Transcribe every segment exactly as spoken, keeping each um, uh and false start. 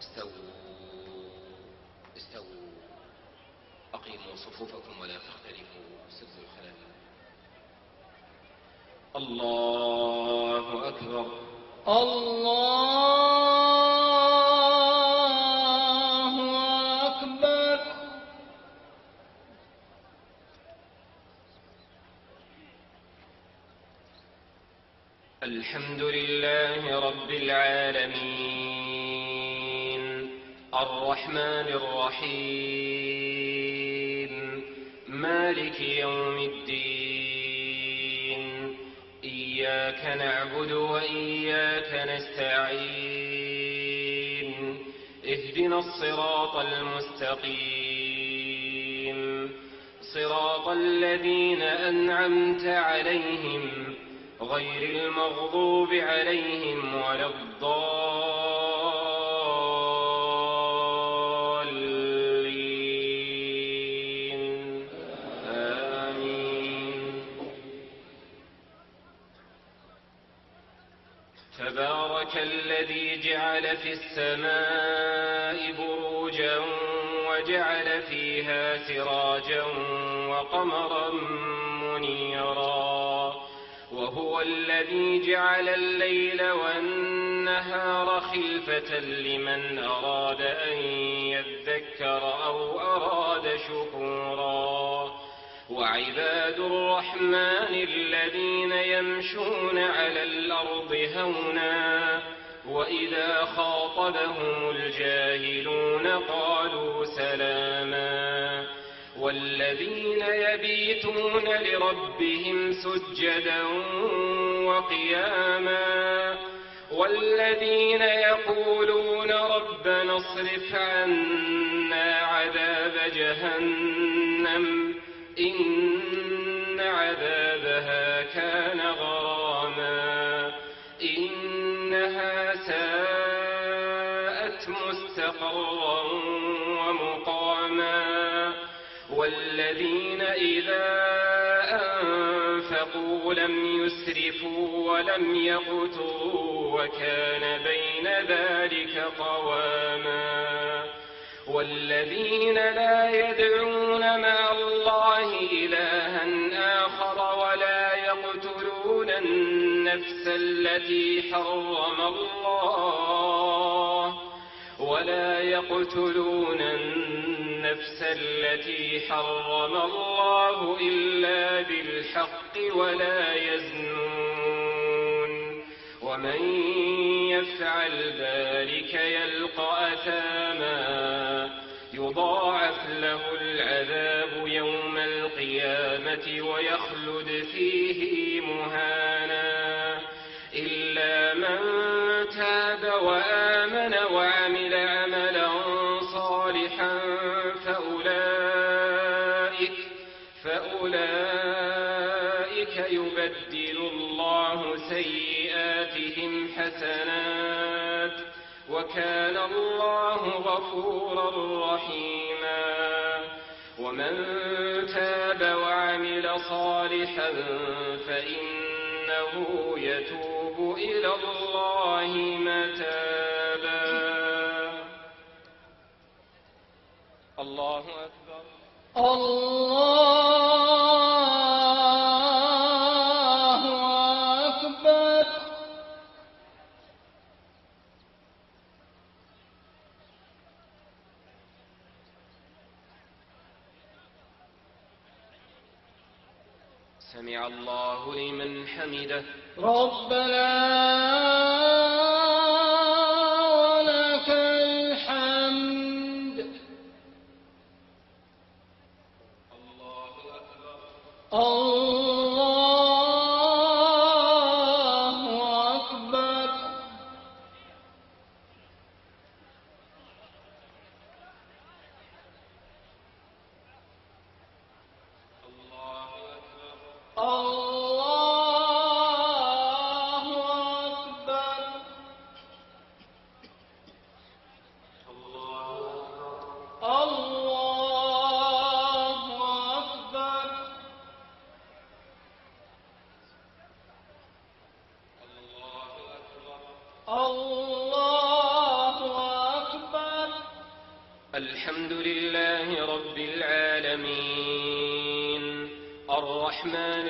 استووا استووا أقيموا صفوفكم ولا تختلفوا سدوا الخلل. الله أكبر. الله أكبر. الحمد لله رب العالمين الرحمن الرحيم مالك يوم الدين إياك نعبد وإياك نستعين اهدنا الصراط المستقيم صراط الذين أنعمت عليهم غير المغضوب عليهم ولا الضالين آمين. تبارك الذي جعل في السماء بروجا وجعل فيها سراجا وقمرا منيرا وهو الذي جعل الليل والنهار خلفة لمن أراد أن يذكر أو أراد شكورا وعباد الرحمن الذين يمشون على الأرض هونا وإذا خاطبهم الجاهلون قالوا سلاما والذين يبيتون لربهم سجدا وقياما والذين يقولون ربنا اصرف عنا عذاب جهنم إن عذابها كان غراما إنها ساءت مستقرا ومقاما والذين إذا أنفقوا لم يسرفوا ولم يقتروا وكان بين ذلك قواما والذين لا يدعون مع الله إلها آخر ولا يقتلون النفس التي حرم الله ولا يقتلون النفس التي حرم الله إلا بالحق ولا يزنون ومن يفعل ذلك يلقى أثاما يضاعف له العذاب يوم القيامة ويخلد فيه مهانا إلا من تاب وآمن وعمل عملا صالحا فأولئك, فأولئك يبدل الله سيئاتهم حسنات وكان الله غفورا رحيما ومن تاب وعمل صالحا فإنه يتوب إلى الله متابا. الله أكبر. الله أكبر. سمع الله لمن حمده ربنا ولك الحمد. الله أكبر. الله أكبر. الله أكبر. الحمد لله رب العالمين الرحمن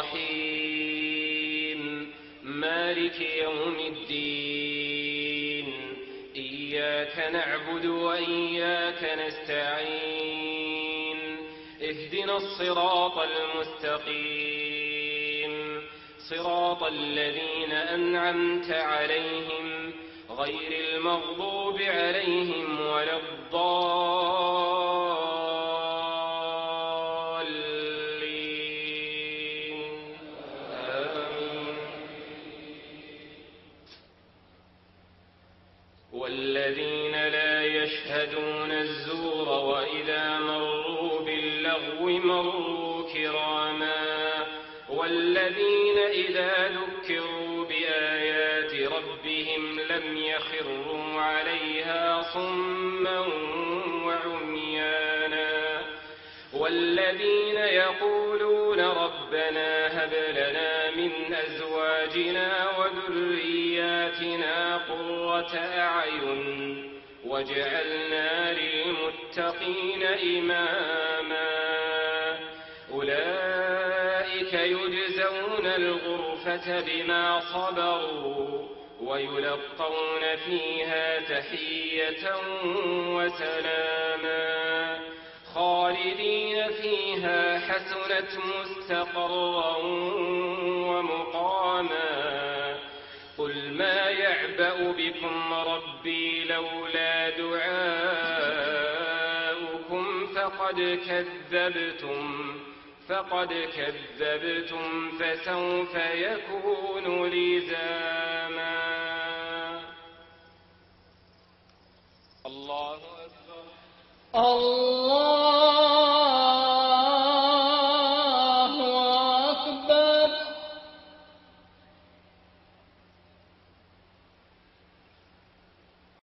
الرحيم مالك يوم الدين إياك نعبد وإياك نستعين اهدنا الصراط المستقيم صراط الذين أنعمت عليهم غير المغضوب عليهم ولا الضالين آمين. والذين لا يشهدون الزور وإذا مروا باللغو مروا كراما والذين إذا ذكروا بآيات ربهم لم يخروا عليها صما وعميانا والذين يقولون ربنا هب لنا من أزواجنا وذرياتنا قرة أعين واجعلنا للمتقين إماما أولئك يجزون الغرفة بما صبروا ويلقون فيها تحية وسلاما خالدين فيها حسنت مستقرا ومقاما قل ما يعبأ بكم ربي لولا دعاؤكم فقد كذبتم فقد كذبتم فسوف يكون لزاما. الله أكبر. الله